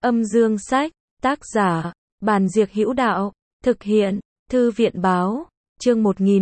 Âm dương sách, tác giả, Bàn Diệc Hữu Đạo, thực hiện, Thư viện báo, chương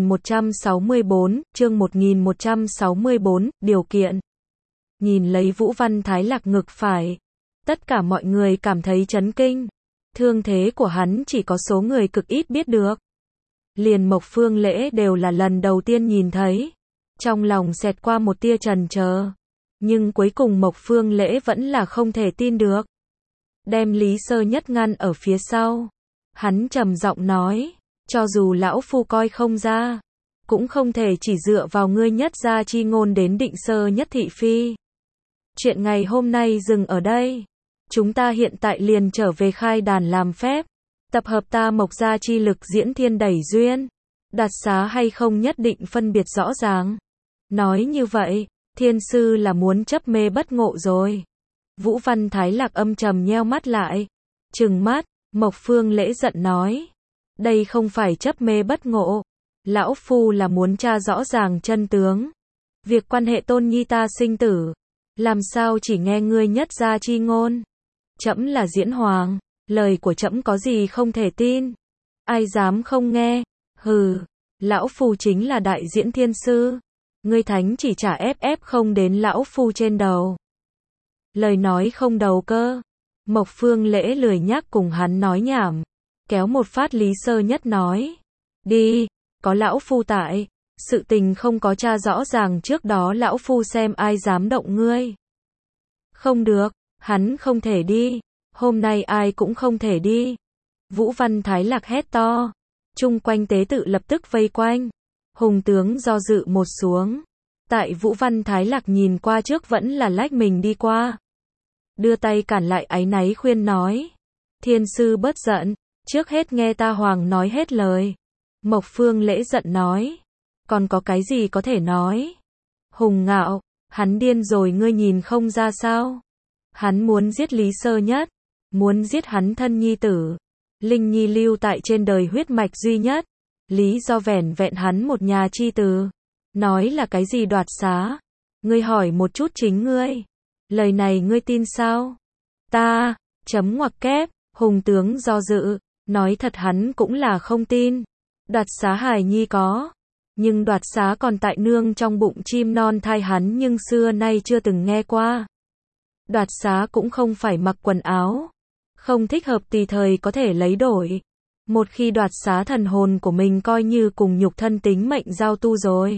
1164, điều kiện. Nhìn lấy Vũ Văn Thái Lạc ngực phải, tất cả mọi người cảm thấy chấn kinh. Thương thế của hắn chỉ có số người cực ít biết được. Liền Mộc Phương Lễ đều là lần đầu tiên nhìn thấy. Trong lòng xẹt qua một tia chần chờ. Nhưng cuối cùng Mộc Phương Lễ vẫn là không thể tin được. Đem Lý Sơ Nhất ngăn ở phía sau. Hắn trầm giọng nói, cho dù lão phu coi không ra, cũng không thể chỉ dựa vào ngươi nhất gia chi ngôn đến định Sơ Nhất thị phi. Chuyện ngày hôm nay dừng ở đây. Chúng ta hiện tại liền trở về khai đàn làm phép. Tập hợp ta Mộc gia chi lực diễn thiên đẩy duyên. Đạt xá hay không nhất định phân biệt rõ ràng. Nói như vậy, thiên sư là muốn chấp mê bất ngộ rồi. Vũ Văn Thái Lạc âm trầm nheo mắt lại. Trừng mắt, Mộc Phương Lễ giận nói. Đây không phải chấp mê bất ngộ. Lão phu là muốn tra rõ ràng chân tướng. Việc quan hệ tôn nhi ta sinh tử. Làm sao chỉ nghe ngươi nhất gia chi ngôn. Trẫm là diễn hoàng. Lời của trẫm có gì không thể tin. Ai dám không nghe. Hừ, lão phu chính là đại diễn thiên sư. Ngươi thánh chỉ trả ép không đến lão phu trên đầu. Lời nói không đầu cơ. Mộc Phương Lễ lười nhác cùng hắn nói nhảm. Kéo một phát Lý Sơ Nhất nói. Đi, có lão phu tại. Sự tình không có tra rõ ràng trước đó lão phu xem ai dám động ngươi. Không được, hắn không thể đi. Hôm nay ai cũng không thể đi. Vũ Văn Thái Lạc hét to. Chung quanh tế tự lập tức vây quanh. Hùng tướng do dự một xuống. Tại Vũ Văn Thái Lạc nhìn qua trước vẫn là lách mình đi qua. Đưa tay cản lại áy náy khuyên nói. Thiên sư bớt giận. Trước hết nghe ta hoàng nói hết lời. Mộc Phương Lễ giận nói. Còn có cái gì có thể nói? Hùng Ngạo, hắn điên rồi ngươi nhìn không ra sao? Hắn muốn giết Lý Sơ Nhất. Muốn giết hắn thân nhi tử. Linh Nhi lưu tại trên đời huyết mạch duy nhất. Lý do vẻn vẹn hắn một nhà chi tử. Nói là cái gì đoạt xá? Ngươi hỏi một chút chính ngươi. Lời này ngươi tin sao? Ta, chấm ngoặc kép, hùng tướng do dự. Nói thật hắn cũng là không tin. Đoạt xá hài nhi có. Nhưng đoạt xá còn tại nương trong bụng chim non thai hắn nhưng xưa nay chưa từng nghe qua. Đoạt xá cũng không phải mặc quần áo. Không thích hợp tùy thời có thể lấy đổi. Một khi đoạt xá thần hồn của mình coi như cùng nhục thân tính mệnh giao tu rồi.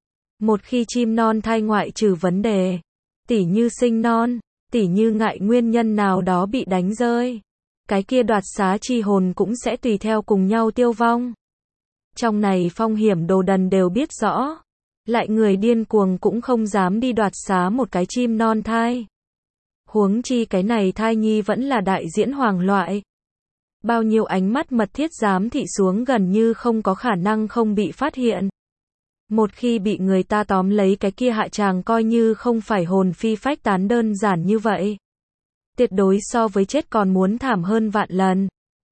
Một khi chim non thai ngoại trừ vấn đề. Tỉ như sinh non, tỉ như ngại nguyên nhân nào đó bị đánh rơi. Cái kia đoạt xá chi hồn cũng sẽ tùy theo cùng nhau tiêu vong. Trong này phong hiểm đồ đần đều biết rõ. Lại người điên cuồng cũng không dám đi đoạt xá một cái chim non thai. Huống chi cái này thai nhi vẫn là đại diễn hoàng loại. Bao nhiêu ánh mắt mật thiết giám thị xuống gần như không có khả năng không bị phát hiện. Một khi bị người ta tóm lấy cái kia hạ tràng coi như không phải hồn phi phách tán đơn giản như vậy. Tuyệt đối so với chết còn muốn thảm hơn vạn lần.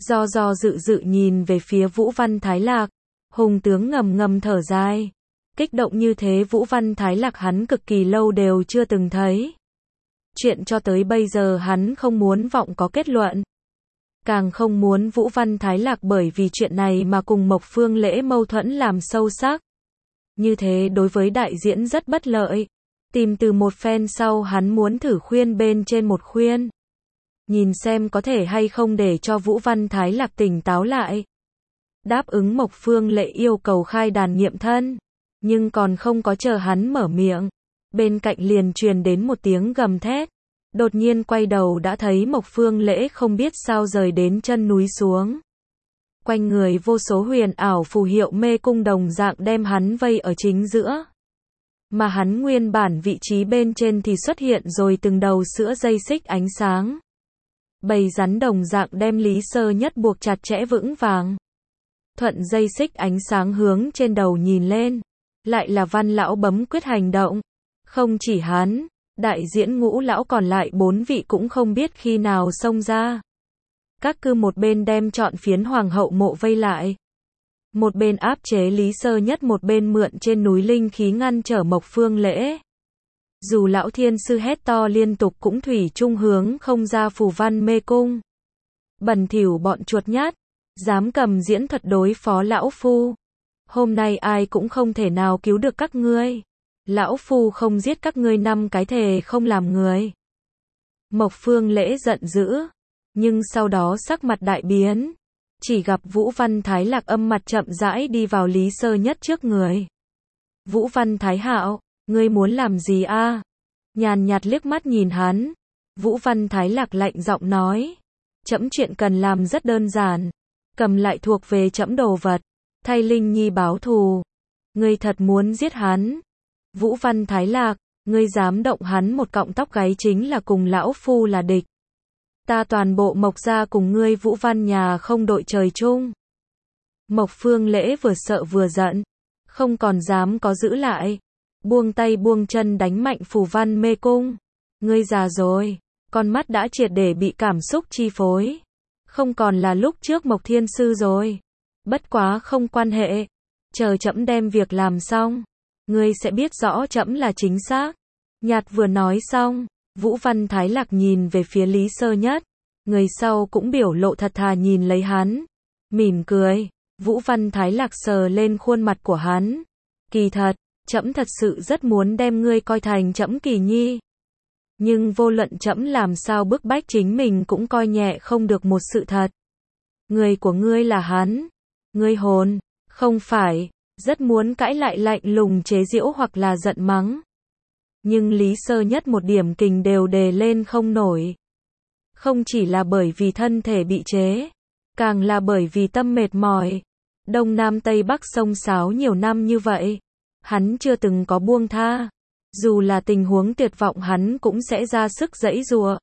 Do dự nhìn về phía Vũ Văn Thái Lạc. Hùng tướng ngầm ngầm thở dài. Kích động như thế Vũ Văn Thái Lạc hắn cực kỳ lâu đều chưa từng thấy. Chuyện cho tới bây giờ hắn không muốn vọng có kết luận. Càng không muốn Vũ Văn Thái Lạc bởi vì chuyện này mà cùng Mộc Phương Lễ mâu thuẫn làm sâu sắc. Như thế đối với đại diễn rất bất lợi. Tìm từ một phen sau hắn muốn thử khuyên bên trên một khuyên. Nhìn xem có thể hay không để cho Vũ Văn Thái Lạc tỉnh táo lại. Đáp ứng Mộc Phương Lễ yêu cầu khai đàn nghiệm thân. Nhưng còn không có chờ hắn mở miệng. Bên cạnh liền truyền đến một tiếng gầm thét. Đột nhiên quay đầu đã thấy Mộc Phương Lễ không biết sao rời đến chân núi xuống. Quanh người vô số huyền ảo phù hiệu mê cung đồng dạng đem hắn vây ở chính giữa. Mà hắn nguyên bản vị trí bên trên thì xuất hiện rồi từng đầu sữa dây xích ánh sáng. Bầy rắn đồng dạng đem Lý Sơ Nhất buộc chặt chẽ vững vàng. Thuận dây xích ánh sáng hướng trên đầu nhìn lên. Lại là Văn lão bấm quyết hành động. Không chỉ hắn, đại diễn Ngũ lão còn lại 4 vị cũng không biết khi nào xông ra. Các cư một bên đem trọn phiến hoàng hậu mộ vây lại. Một bên áp chế Lý Sơ Nhất, một bên mượn trên núi linh khí ngăn trở Mộc Phương Lễ. Dù lão thiên sư hét to liên tục cũng thủy chung hướng không ra phù văn mê cung. Bẩn thỉu bọn chuột nhát, dám cầm diễn thuật đối phó lão phu. Hôm nay ai cũng không thể nào cứu được các ngươi. Lão phu không giết các ngươi 5 cái thề không làm người. Mộc Phương Lễ giận dữ, nhưng sau đó sắc mặt đại biến. Chỉ gặp Vũ Văn Thái Lạc âm mặt chậm rãi đi vào Lý Sơ Nhất trước người. Vũ Văn Thái Hạo, ngươi muốn làm gì a? Nhàn nhạt liếc mắt nhìn hắn. Vũ Văn Thái Lạc lạnh giọng nói. Trẫm chuyện cần làm rất đơn giản. Cầm lại thuộc về trẫm đồ vật. Thay Linh Nhi báo thù. Ngươi thật muốn giết hắn. Vũ Văn Thái Lạc, ngươi dám động hắn một cọng tóc gáy chính là cùng lão phu là địch. Ta toàn bộ Mộc gia cùng ngươi Vũ Văn nhà không đội trời chung. Mộc Phương Lễ vừa sợ vừa giận. Không còn dám có giữ lại. Buông tay buông chân đánh mạnh phù văn mê cung. Ngươi già rồi. Con mắt đã triệt để bị cảm xúc chi phối. Không còn là lúc trước Mộc Thiên Sư rồi. Bất quá không quan hệ. Chờ trẫm đem việc làm xong. Ngươi sẽ biết rõ trẫm là chính xác. Nhạt vừa nói xong. Vũ Văn Thái Lạc nhìn về phía Lý Sơ Nhất. Người sau cũng biểu lộ thật thà nhìn lấy hắn. Mỉm cười. Vũ Văn Thái Lạc sờ lên khuôn mặt của hắn. Kỳ thật, trẫm thật sự rất muốn đem ngươi coi thành trẫm Kỳ Nhi. Nhưng vô luận trẫm làm sao bức bách chính mình cũng coi nhẹ không được một sự thật. Người của ngươi là hắn. Ngươi hồn, không phải, rất muốn cãi lại lạnh lùng chế giễu hoặc là giận mắng. Nhưng Lý Sơ Nhất một điểm kình đều đề lên không nổi. Không chỉ là bởi vì thân thể bị chế, càng là bởi vì tâm mệt mỏi. Đông Nam Tây Bắc xông xáo nhiều năm như vậy, hắn chưa từng có buông tha. Dù là tình huống tuyệt vọng hắn cũng sẽ ra sức giãy giụa.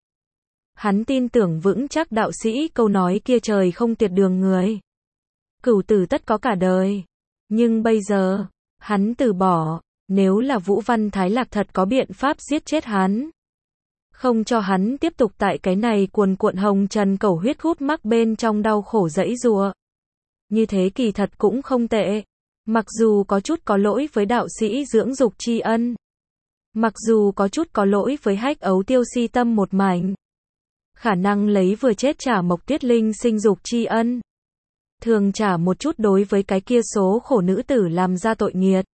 Hắn tin tưởng vững chắc đạo sĩ câu nói kia trời không tuyệt đường người. Cửu tử tất có cả đời. Nhưng bây giờ, hắn từ bỏ, nếu là Vũ Văn Thái Lạc thật có biện pháp giết chết hắn. Không cho hắn tiếp tục tại cái này cuồn cuộn hồng trần cầu huyết hút mắc bên trong đau khổ giãy giụa. Như thế kỳ thật cũng không tệ. Mặc dù có chút có lỗi với đạo sĩ dưỡng dục tri ân. Mặc dù có chút có lỗi với Hách Ấu Tiêu si tâm một mảnh. Khả năng lấy vừa chết trả Mộc Tuyết Linh sinh dục tri ân. Thường trả một chút đối với cái kia số khổ nữ tử làm ra tội nghiệt.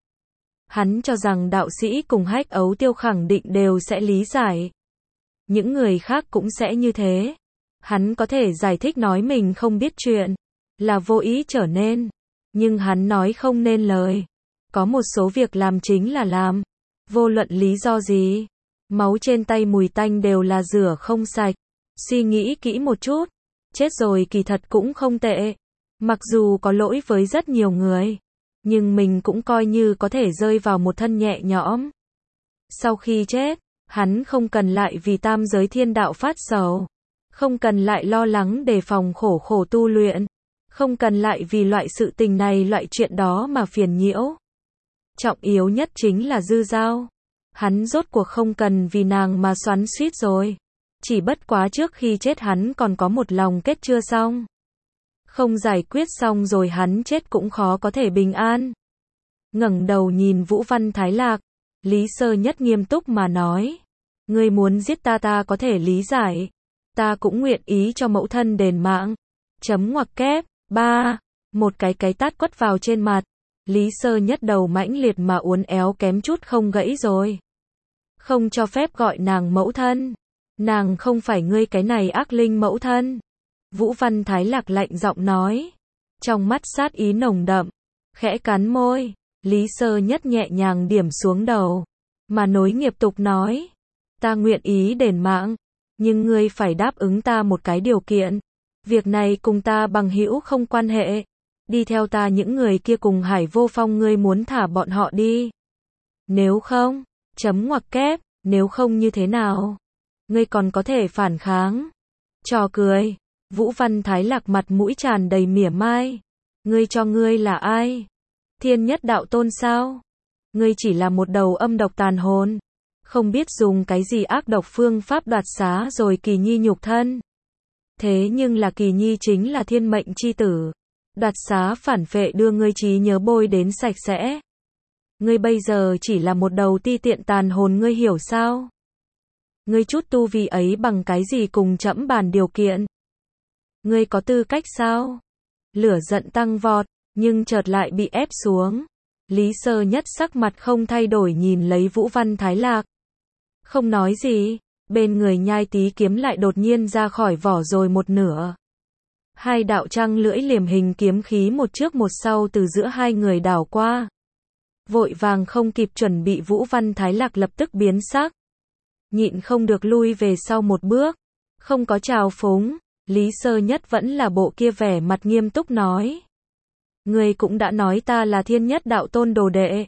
Hắn cho rằng đạo sĩ cùng Hách Ấu Tiêu khẳng định đều sẽ lý giải. Những người khác cũng sẽ như thế. Hắn có thể giải thích nói mình không biết chuyện, là vô ý trở nên. Nhưng hắn nói không nên lời. Có một số việc làm chính là làm. Vô luận lý do gì. Máu trên tay mùi tanh đều là rửa không sạch. Suy nghĩ kỹ một chút. Chết rồi kỳ thật cũng không tệ. Mặc dù có lỗi với rất nhiều người. Nhưng mình cũng coi như có thể rơi vào một thân nhẹ nhõm. Sau khi chết, hắn không cần lại vì tam giới thiên đạo phát sầu. Không cần lại lo lắng đề phòng khổ khổ tu luyện. Không cần lại vì loại sự tình này loại chuyện đó mà phiền nhiễu. Trọng yếu nhất chính là Dư Giao. Hắn rốt cuộc không cần vì nàng mà xoắn xuýt rồi. Chỉ bất quá trước khi chết hắn còn có một lòng kết chưa xong. Không giải quyết xong rồi hắn chết cũng khó có thể bình an. Ngẩng đầu nhìn Vũ Văn Thái Lạc, Lý Sơ Nhất nghiêm túc mà nói. Ngươi muốn giết ta ta có thể lý giải. Ta cũng nguyện ý cho mẫu thân đền mạng. Chấm ngoặc kép, 3. Một cái tát quất vào trên mặt. Lý Sơ Nhất đầu mãnh liệt mà uốn éo kém chút không gãy rồi. Không cho phép gọi nàng mẫu thân. Nàng không phải ngươi cái này ác linh mẫu thân. Vũ Văn Thái Lạc lạnh giọng nói. Trong mắt sát ý nồng đậm. Khẽ cắn môi. Lý Sơ Nhất nhẹ nhàng điểm xuống đầu. Mà nối nghiệp tục nói. Ta nguyện ý đền mạng. Nhưng ngươi phải đáp ứng ta một cái điều kiện. Việc này cùng ta bằng hữu không quan hệ. Đi theo ta những người kia cùng Hải Vô Phong ngươi muốn thả bọn họ đi. Nếu không, chấm ngoặc kép, nếu không như thế nào? Ngươi còn có thể phản kháng. Trò cười. Vũ Văn Thái Lạc mặt mũi tràn đầy mỉa mai. Ngươi cho ngươi là ai? Thiên Nhất Đạo Tôn sao? Ngươi chỉ là một đầu âm độc tàn hồn. Không biết dùng cái gì ác độc phương pháp đoạt xá rồi Kỳ Nhi nhục thân. Thế nhưng là Kỳ Nhi chính là thiên mệnh chi tử. Đoạt xá phản phệ đưa ngươi trí nhớ bôi đến sạch sẽ. Ngươi bây giờ chỉ là một đầu ti tiện tàn hồn, ngươi hiểu sao? Ngươi chút tu vi ấy bằng cái gì cùng trẫm bàn điều kiện? Ngươi có tư cách sao? Lửa giận tăng vọt, nhưng chợt lại bị ép xuống. Lý Sơ Nhất sắc mặt không thay đổi nhìn lấy Vũ Văn Thái Lạc. Không nói gì, bên người nhai tí kiếm lại đột nhiên ra khỏi vỏ rồi một nửa. Hai đạo trăng lưỡi liềm hình kiếm khí một trước một sau từ giữa hai người đảo qua. Vội vàng không kịp chuẩn bị, Vũ Văn Thái Lạc lập tức biến sắc. Nhịn không được lui về sau một bước. Không có trào phúng, Lý Sơ Nhất vẫn là bộ kia vẻ mặt nghiêm túc nói. Ngươi cũng đã nói ta là Thiên Nhất Đạo Tôn đồ đệ.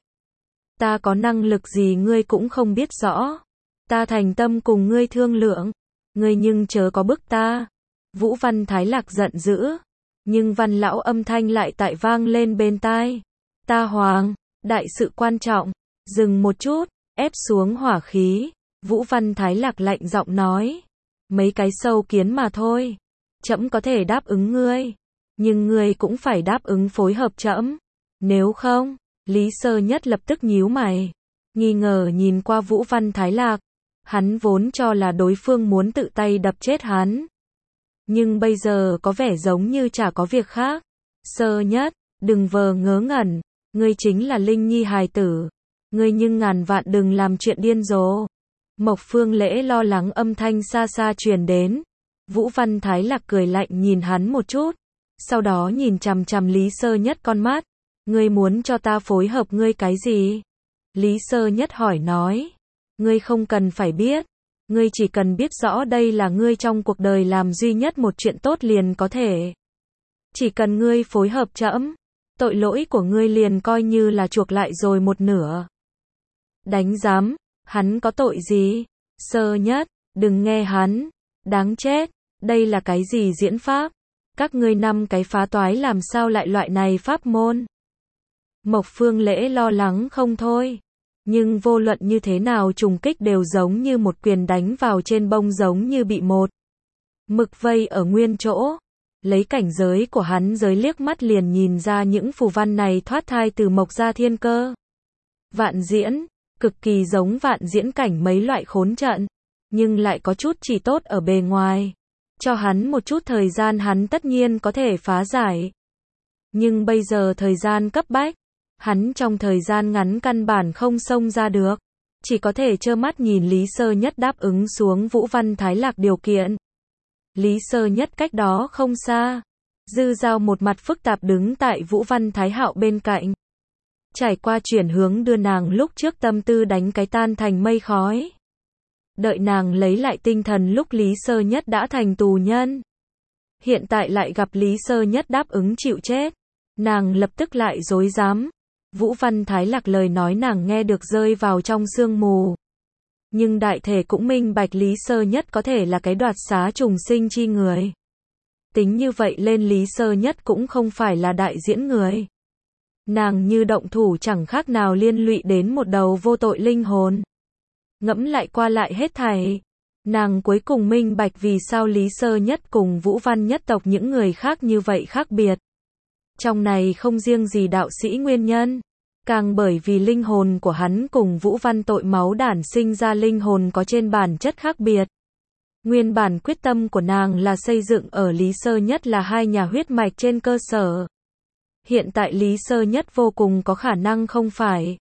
Ta có năng lực gì ngươi cũng không biết rõ. Ta thành tâm cùng ngươi thương lượng. Ngươi nhưng chớ có bức ta. Vũ Văn Thái Lạc giận dữ. Nhưng Văn lão âm thanh lại tại vang lên bên tai. Ta Hoàng, đại sự quan trọng. Dừng một chút, ép xuống hỏa khí. Vũ Văn Thái Lạc lạnh giọng nói. Mấy cái sâu kiến mà thôi. Trẫm có thể đáp ứng ngươi. Nhưng ngươi cũng phải đáp ứng phối hợp trẫm. Nếu không, Lý Sơ Nhất lập tức nhíu mày. Nghi ngờ nhìn qua Vũ Văn Thái Lạc. Hắn vốn cho là đối phương muốn tự tay đập chết hắn. Nhưng bây giờ có vẻ giống như chả có việc khác. Sơ Nhất, đừng vờ ngớ ngẩn. Ngươi chính là Linh Nhi hài tử. Ngươi nhưng ngàn vạn đừng làm chuyện điên rồ. Mộc Phương Lễ lo lắng âm thanh xa xa truyền đến. Vũ Văn Thái Lạc cười lạnh nhìn hắn một chút. Sau đó nhìn chằm chằm Lý Sơ Nhất con mắt. Ngươi muốn cho ta phối hợp ngươi cái gì? Lý Sơ Nhất hỏi nói. Ngươi không cần phải biết. Ngươi chỉ cần biết rõ đây là ngươi trong cuộc đời làm duy nhất một chuyện tốt liền có thể. Chỉ cần ngươi phối hợp trẫm, tội lỗi của ngươi liền coi như là chuộc lại rồi một nửa. Đánh giám, hắn có tội gì? Sơ Nhất, đừng nghe hắn. Đáng chết, đây là cái gì diễn pháp? Các ngươi năm cái phá toái làm sao lại loại này pháp môn? Mộc Phương Lễ lo lắng không thôi. Nhưng vô luận như thế nào trùng kích đều giống như một quyền đánh vào trên bông, giống như bị một mực vây ở nguyên chỗ. Lấy cảnh giới của hắn giới liếc mắt liền nhìn ra những phù văn này thoát thai từ Mộc Gia Thiên Cơ. Vạn diễn, cực kỳ giống vạn diễn cảnh mấy loại khốn trận, nhưng lại có chút chỉ tốt ở bề ngoài. Cho hắn một chút thời gian hắn tất nhiên có thể phá giải. Nhưng bây giờ thời gian cấp bách, hắn trong thời gian ngắn căn bản không xông ra được. Chỉ có thể trơ mắt nhìn Lý Sơ Nhất đáp ứng xuống Vũ Văn Thái Lạc điều kiện. Lý Sơ Nhất cách đó không xa. Dư Giao một mặt phức tạp đứng tại Vũ Văn Thái Hạo bên cạnh. Trải qua chuyển hướng đưa nàng lúc trước tâm tư đánh cái tan thành mây khói. Đợi nàng lấy lại tinh thần lúc Lý Sơ Nhất đã thành tù nhân. Hiện tại lại gặp Lý Sơ Nhất đáp ứng chịu chết. Nàng lập tức lại rối rắm. Vũ Văn Thái Lạc lời nói nàng nghe được rơi vào trong sương mù. Nhưng đại thể cũng minh bạch Lý Sơ Nhất có thể là cái đoạt xá trùng sinh chi người. Tính như vậy lên Lý Sơ Nhất cũng không phải là đại diễn người. Nàng như động thủ chẳng khác nào liên lụy đến một đầu vô tội linh hồn. Ngẫm lại qua lại hết thảy. Nàng cuối cùng minh bạch vì sao Lý Sơ Nhất cùng Vũ Văn nhất tộc những người khác như vậy khác biệt. Trong này không riêng gì đạo sĩ nguyên nhân, càng bởi vì linh hồn của hắn cùng Vũ Văn tội máu đản sinh ra linh hồn có trên bản chất khác biệt. Nguyên bản quyết tâm của nàng là xây dựng ở Lý Sơ Nhất là hai nhà huyết mạch trên cơ sở. Hiện tại Lý Sơ Nhất vô cùng có khả năng không phải,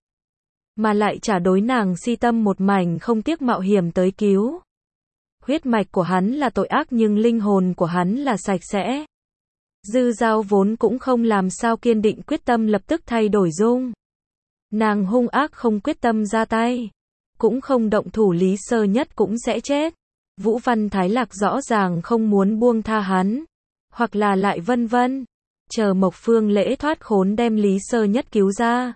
mà lại trả đối nàng si tâm một mảnh không tiếc mạo hiểm tới cứu. Huyết mạch của hắn là tội ác nhưng linh hồn của hắn là sạch sẽ. Dư Giao vốn cũng không làm sao kiên định quyết tâm lập tức thay đổi dung. Nàng hung ác không quyết tâm ra tay. Cũng không động thủ Lý Sơ Nhất cũng sẽ chết. Vũ Văn Thái Lạc rõ ràng không muốn buông tha hắn. Hoặc là lại vân vân. Chờ Mộc Phương Lễ thoát khốn đem Lý Sơ Nhất cứu ra.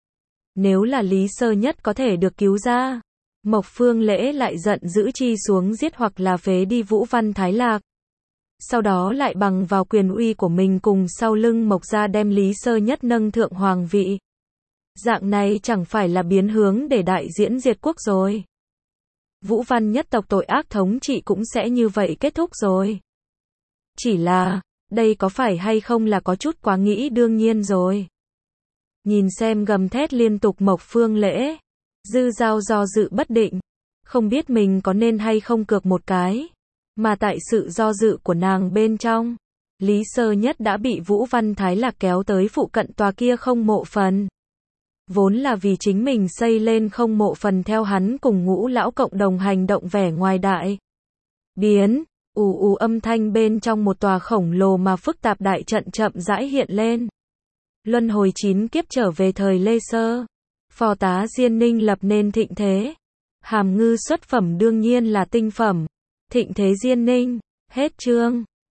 Nếu là Lý Sơ Nhất có thể được cứu ra, Mộc Phương Lễ lại giận dữ chi xuống giết hoặc là phế đi Vũ Văn Thái Lạc. Sau đó lại bằng vào quyền uy của mình cùng sau lưng Mộc Gia đem Lý Sơ Nhất nâng thượng hoàng vị. Dạng này chẳng phải là biến hướng để đại diễn diệt quốc rồi. Vũ Văn nhất tộc tội ác thống trị cũng sẽ như vậy kết thúc rồi. Chỉ là, đây có phải hay không là có chút quá nghĩ đương nhiên rồi. Nhìn xem gầm thét liên tục Mộc Phương Lễ. Dư Giao do dự bất định. Không biết mình có nên hay không cược một cái. Mà tại sự do dự của nàng bên trong, Lý Sơ Nhất đã bị Vũ Văn Thái Lạc kéo tới phụ cận tòa kia không mộ phần. Vốn là vì chính mình xây lên không mộ phần theo hắn cùng Ngũ lão cộng đồng hành động vẻ ngoài đại biến, âm thanh bên trong một tòa khổng lồ mà phức tạp đại trận chậm rãi hiện lên. Luân hồi 9 kiếp trở về thời Lê Sơ, phò tá Diên Ninh lập nên thịnh thế. Hàm ngư xuất phẩm đương nhiên là tinh phẩm. Thịnh thế Diên Ninh, hết chương.